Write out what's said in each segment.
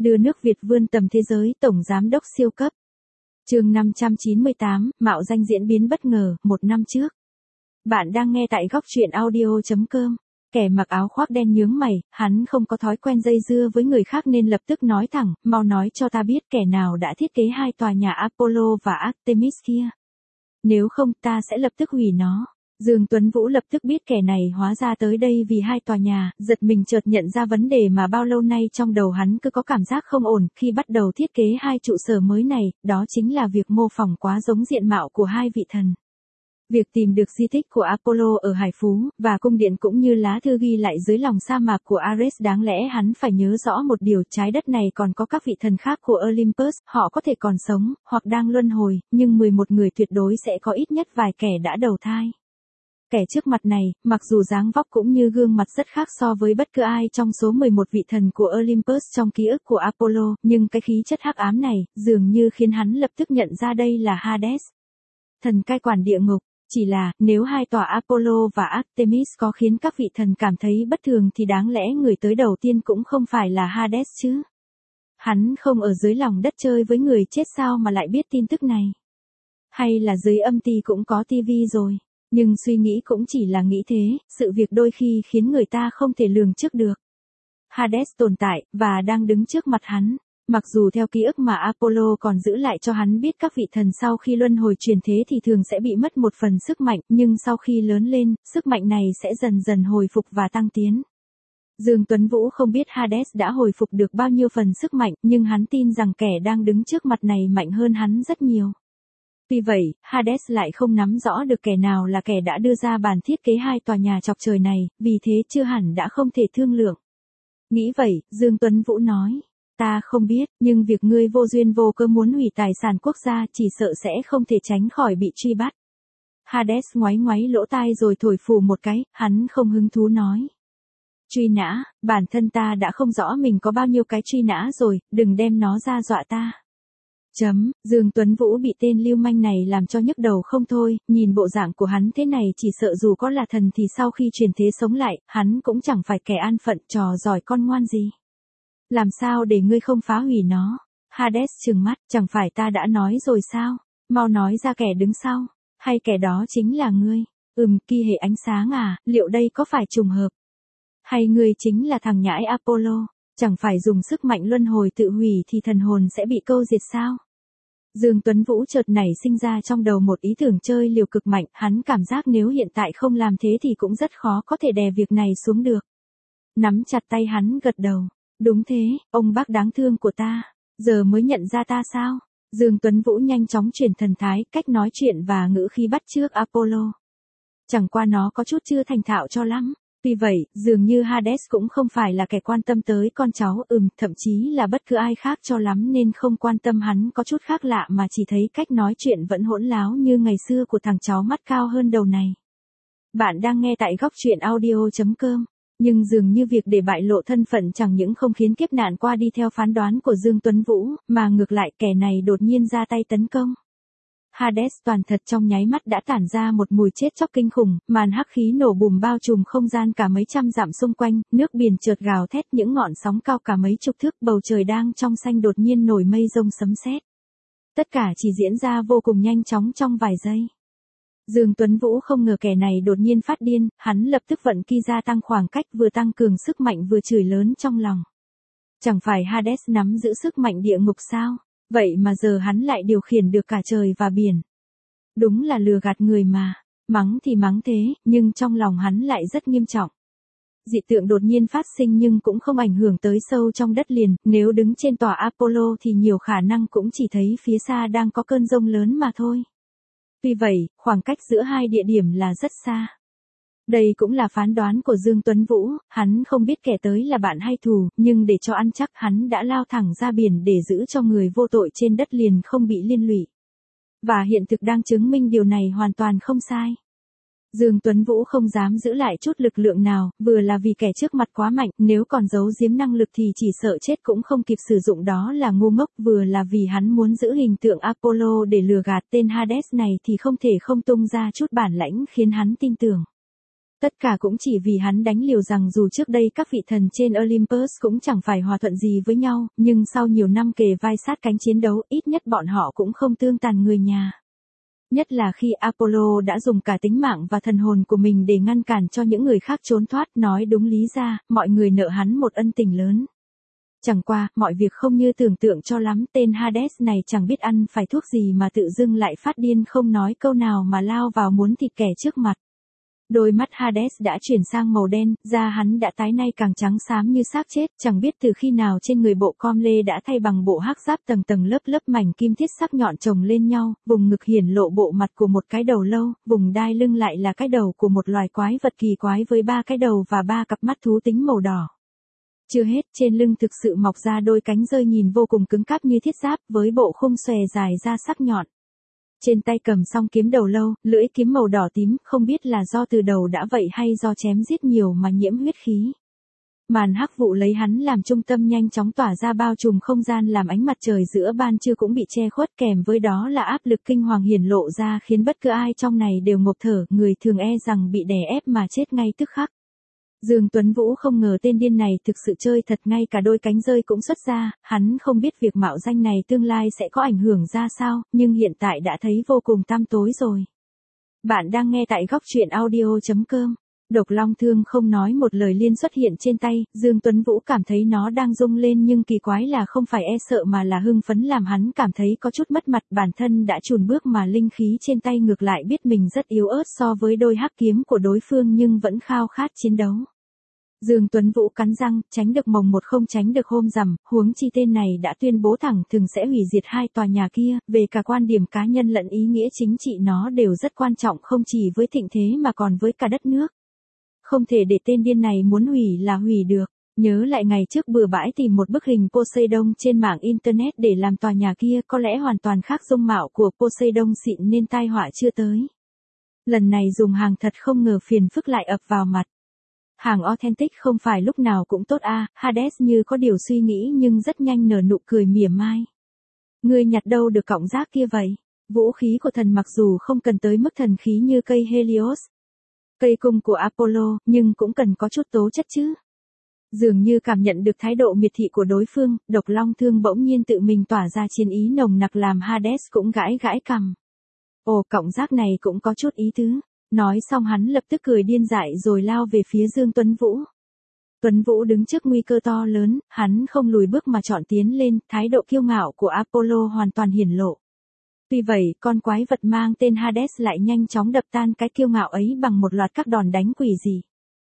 Đưa nước Việt vươn tầm thế giới, tổng giám đốc siêu cấp. Chương 598, mạo danh diễn biến bất ngờ, một năm trước. Bạn đang nghe tại góc truyện audio.com. Kẻ mặc áo khoác đen nhướng mày, hắn không có thói quen dây dưa với người khác nên lập tức nói thẳng, mau nói cho ta biết kẻ nào đã thiết kế hai tòa nhà Apollo và Artemis kia. Nếu không ta sẽ lập tức hủy nó. Dương Tuấn Vũ lập tức biết kẻ này hóa ra tới đây vì hai tòa nhà, giật mình chợt nhận ra vấn đề mà bao lâu nay trong đầu hắn cứ có cảm giác không ổn khi bắt đầu thiết kế hai trụ sở mới này, đó chính là việc mô phỏng quá giống diện mạo của hai vị thần. Việc tìm được di tích của Apollo ở Hải Phú, và cung điện cũng như lá thư ghi lại dưới lòng sa mạc của Ares, đáng lẽ hắn phải nhớ rõ một điều, trái đất này còn có các vị thần khác của Olympus, họ có thể còn sống, hoặc đang luân hồi, nhưng 11 người tuyệt đối sẽ có ít nhất vài kẻ đã đầu thai. Kẻ trước mặt này, mặc dù dáng vóc cũng như gương mặt rất khác so với bất cứ ai trong số 11 vị thần của Olympus trong ký ức của Apollo, nhưng cái khí chất hắc ám này, dường như khiến hắn lập tức nhận ra đây là Hades. Thần cai quản địa ngục. Chỉ là, nếu hai tòa Apollo và Artemis có khiến các vị thần cảm thấy bất thường thì đáng lẽ người tới đầu tiên cũng không phải là Hades chứ. Hắn không ở dưới lòng đất chơi với người chết sao mà lại biết tin tức này. Hay là dưới âm ti cũng có tivi rồi. Nhưng suy nghĩ cũng chỉ là nghĩ thế, sự việc đôi khi khiến người ta không thể lường trước được. Hades tồn tại, và đang đứng trước mặt hắn. Mặc dù theo ký ức mà Apollo còn giữ lại cho hắn biết các vị thần sau khi luân hồi chuyển thế thì thường sẽ bị mất một phần sức mạnh, nhưng sau khi lớn lên, sức mạnh này sẽ dần dần hồi phục và tăng tiến. Dương Tuấn Vũ không biết Hades đã hồi phục được bao nhiêu phần sức mạnh, nhưng hắn tin rằng kẻ đang đứng trước mặt này mạnh hơn hắn rất nhiều. Tuy vậy, Hades lại không nắm rõ được kẻ nào là kẻ đã đưa ra bản thiết kế hai tòa nhà chọc trời này, vì thế chưa hẳn đã không thể thương lượng. Nghĩ vậy, Dương Tuấn Vũ nói. Ta không biết, nhưng việc ngươi vô duyên vô cớ muốn hủy tài sản quốc gia chỉ sợ sẽ không thể tránh khỏi bị truy bắt. Hades ngoáy ngoáy lỗ tai rồi thổi phù một cái, hắn không hứng thú nói. Truy nã, bản thân ta đã không rõ mình có bao nhiêu cái truy nã rồi, đừng đem nó ra dọa ta. Dương Tuấn Vũ bị tên lưu manh này làm cho nhức đầu không thôi, nhìn bộ dạng của hắn thế này chỉ sợ dù có là thần thì sau khi chuyển thế sống lại, hắn cũng chẳng phải kẻ an phận trò giỏi con ngoan gì. Làm sao để ngươi không phá hủy nó? Hades trừng mắt, chẳng phải ta đã nói rồi sao? Mau nói ra kẻ đứng sau. Hay kẻ đó chính là ngươi? Kỳ hệ ánh sáng à, liệu đây có phải trùng hợp? Hay ngươi chính là thằng nhãi Apollo? Chẳng phải dùng sức mạnh luân hồi tự hủy thì thần hồn sẽ bị câu diệt sao? Dương Tuấn Vũ chợt nảy sinh ra trong đầu một ý tưởng chơi liều cực mạnh, hắn cảm giác nếu hiện tại không làm thế thì cũng rất khó có thể đè việc này xuống được. Nắm chặt tay hắn gật đầu. Đúng thế, ông bác đáng thương của ta, giờ mới nhận ra ta sao? Dương Tuấn Vũ nhanh chóng chuyển thần thái, cách nói chuyện và ngữ khí bắt chước Apollo. Chẳng qua nó có chút chưa thành thạo cho lắm. Tuy vậy, dường như Hades cũng không phải là kẻ quan tâm tới con cháu, thậm chí là bất cứ ai khác cho lắm nên không quan tâm hắn có chút khác lạ mà chỉ thấy cách nói chuyện vẫn hỗn láo như ngày xưa của thằng cháu mắt cao hơn đầu này. Bạn đang nghe tại góc truyện audio.com. Nhưng dường như việc để bại lộ thân phận chẳng những không khiến kiếp nạn qua đi theo phán đoán của Dương Tuấn Vũ, mà ngược lại kẻ này đột nhiên ra tay tấn công. Hades toàn thật trong nháy mắt đã tản ra một mùi chết chóc kinh khủng, màn hắc khí nổ bùm bao trùm không gian cả mấy trăm dặm xung quanh, nước biển chợt gào thét, những ngọn sóng cao cả mấy chục thước, bầu trời đang trong xanh đột nhiên nổi mây rông sấm sét. Tất cả chỉ diễn ra vô cùng nhanh chóng trong vài giây. Dương Tuấn Vũ không ngờ kẻ này đột nhiên phát điên, hắn lập tức vận ki gia tăng khoảng cách, vừa tăng cường sức mạnh vừa chửi lớn trong lòng. Chẳng phải Hades nắm giữ sức mạnh địa ngục sao? Vậy mà giờ hắn lại điều khiển được cả trời và biển. Đúng là lừa gạt người mà. Mắng thì mắng thế, nhưng trong lòng hắn lại rất nghiêm trọng. Dị tượng đột nhiên phát sinh nhưng cũng không ảnh hưởng tới sâu trong đất liền, nếu đứng trên tòa Apollo thì nhiều khả năng cũng chỉ thấy phía xa đang có cơn giông lớn mà thôi. Tuy vậy, khoảng cách giữa hai địa điểm là rất xa. Đây cũng là phán đoán của Dương Tuấn Vũ, hắn không biết kẻ tới là bạn hay thù, nhưng để cho ăn chắc hắn đã lao thẳng ra biển để giữ cho người vô tội trên đất liền không bị liên lụy. Và hiện thực đang chứng minh điều này hoàn toàn không sai. Dương Tuấn Vũ không dám giữ lại chút lực lượng nào, vừa là vì kẻ trước mặt quá mạnh, nếu còn giấu giếm năng lực thì chỉ sợ chết cũng không kịp sử dụng, đó là ngu ngốc, vừa là vì hắn muốn giữ hình tượng Apollo để lừa gạt tên Hades này thì không thể không tung ra chút bản lãnh khiến hắn tin tưởng. Tất cả cũng chỉ vì hắn đánh liều rằng dù trước đây các vị thần trên Olympus cũng chẳng phải hòa thuận gì với nhau, nhưng sau nhiều năm kề vai sát cánh chiến đấu, ít nhất bọn họ cũng không tương tàn người nhà. Nhất là khi Apollo đã dùng cả tính mạng và thần hồn của mình để ngăn cản cho những người khác trốn thoát, nói đúng lý ra, mọi người nợ hắn một ân tình lớn. Chẳng qua, mọi việc không như tưởng tượng cho lắm, tên Hades này chẳng biết ăn phải thuốc gì mà tự dưng lại phát điên không nói câu nào mà lao vào muốn thịt kẻ trước mặt. Đôi mắt Hades đã chuyển sang màu đen, da hắn đã tái nay càng trắng xám như xác chết, chẳng biết từ khi nào trên người bộ com lê đã thay bằng bộ hắc giáp tầng tầng lớp lớp mảnh kim thiết sắc nhọn chồng lên nhau, vùng ngực hiển lộ bộ mặt của một cái đầu lâu, vùng đai lưng lại là cái đầu của một loài quái vật kỳ quái với 3 cái đầu và 3 cặp mắt thú tính màu đỏ. Chưa hết, trên lưng thực sự mọc ra đôi cánh rơi nhìn vô cùng cứng cáp như thiết giáp, với bộ khung xòe dài ra sắc nhọn. Trên tay cầm song kiếm đầu lâu, lưỡi kiếm màu đỏ tím, không biết là do từ đầu đã vậy hay do chém giết nhiều mà nhiễm huyết khí. Màn hắc vụ lấy hắn làm trung tâm nhanh chóng tỏa ra bao trùm không gian, làm ánh mặt trời giữa ban trưa cũng bị che khuất, kèm với đó là áp lực kinh hoàng hiển lộ ra khiến bất cứ ai trong này đều ngộp thở, người thường e rằng bị đè ép mà chết ngay tức khắc. Dương Tuấn Vũ không ngờ tên điên này thực sự chơi thật, ngay cả đôi cánh rơi cũng xuất ra, hắn không biết việc mạo danh này tương lai sẽ có ảnh hưởng ra sao, nhưng hiện tại đã thấy vô cùng tăm tối rồi. Bạn đang nghe tại góc truyện audio.com. Độc Long Thương không nói một lời liên xuất hiện trên tay, Dương Tuấn Vũ cảm thấy nó đang rung lên, nhưng kỳ quái là không phải e sợ mà là hưng phấn, làm hắn cảm thấy có chút mất mặt, bản thân đã chùn bước mà linh khí trên tay ngược lại biết mình rất yếu ớt so với đôi hắc kiếm của đối phương nhưng vẫn khao khát chiến đấu. Dương Tuấn Vũ cắn răng, tránh được mồng một không tránh được hôm rằm, huống chi tên này đã tuyên bố thẳng thừng sẽ hủy diệt 2 tòa nhà kia, về cả quan điểm cá nhân lẫn ý nghĩa chính trị nó đều rất quan trọng, không chỉ với thịnh thế mà còn với cả đất nước. Không thể để tên điên này muốn hủy là hủy được. Nhớ lại ngày trước bừa bãi tìm một bức hình Poseidon trên mạng Internet để làm tòa nhà kia, có lẽ hoàn toàn khác dung mạo của Poseidon xịn nên tai họa chưa tới. Lần này dùng hàng thật không ngờ phiền phức lại ập vào mặt. Hàng authentic không phải lúc nào cũng tốt à, Hades như có điều suy nghĩ nhưng rất nhanh nở nụ cười mỉa mai. Ngươi nhặt đâu được cọng rác kia vậy? Vũ khí của thần mặc dù không cần tới mức thần khí như cây Helios, cây cung của Apollo, nhưng cũng cần có chút tố chất chứ. Dường như cảm nhận được thái độ miệt thị của đối phương, Độc Long Thương bỗng nhiên tự mình tỏa ra chiến ý nồng nặc làm Hades cũng gãi gãi cằm. Ồ, cọng rác này cũng có chút ý tứ. Nói xong hắn lập tức cười điên dại rồi lao về phía Dương Tuấn Vũ. Tuấn Vũ đứng trước nguy cơ to lớn, hắn không lùi bước mà chọn tiến lên, thái độ kiêu ngạo của Apollo hoàn toàn hiển lộ. Tuy vậy, con quái vật mang tên Hades lại nhanh chóng đập tan cái kiêu ngạo ấy bằng một loạt các đòn đánh quỷ dị.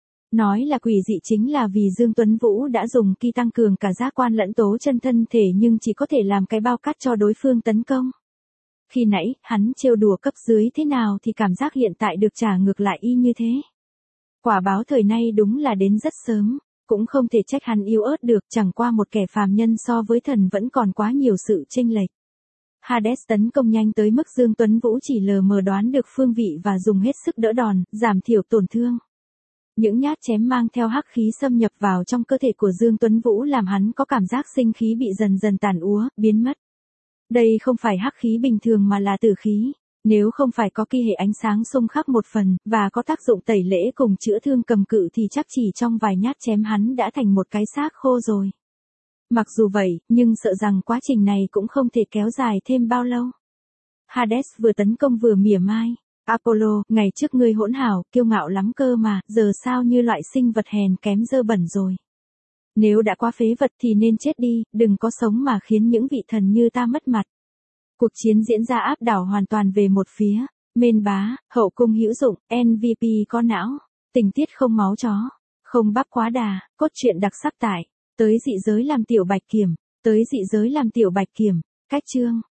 Nói là quỷ dị chính là vì Dương Tuấn Vũ đã dùng ki tăng cường cả giác quan lẫn tố chân thân thể nhưng chỉ có thể làm cái bao cát cho đối phương tấn công. Khi nãy, hắn trêu đùa cấp dưới thế nào thì cảm giác hiện tại được trả ngược lại y như thế. Quả báo thời nay đúng là đến rất sớm, cũng không thể trách hắn yếu ớt được, chẳng qua một kẻ phàm nhân so với thần vẫn còn quá nhiều sự chênh lệch. Hades tấn công nhanh tới mức Dương Tuấn Vũ chỉ lờ mờ đoán được phương vị và dùng hết sức đỡ đòn, giảm thiểu tổn thương. Những nhát chém mang theo hắc khí xâm nhập vào trong cơ thể của Dương Tuấn Vũ làm hắn có cảm giác sinh khí bị dần dần tàn úa, biến mất. Đây không phải hắc khí bình thường mà là tử khí. Nếu không phải có kỳ hệ ánh sáng xung khắc một phần, và có tác dụng tẩy lễ cùng chữa thương cầm cự thì chắc chỉ trong vài nhát chém hắn đã thành một cái xác khô rồi. Mặc dù vậy, nhưng sợ rằng quá trình này cũng không thể kéo dài thêm bao lâu. Hades vừa tấn công vừa mỉa mai. Apollo, ngày trước ngươi hỗn hào, kiêu ngạo lắm cơ mà, giờ sao như loại sinh vật hèn kém dơ bẩn rồi. Nếu đã quá phế vật thì nên chết đi, đừng có sống mà khiến những vị thần như ta mất mặt. Cuộc chiến diễn ra áp đảo hoàn toàn về một phía, mên bá, hậu cung hữu dụng, MVP có não, tình tiết không máu chó, không bắp quá đà, cốt truyện đặc sắc tại, tới dị giới làm tiểu bạch kiểm, cách chương.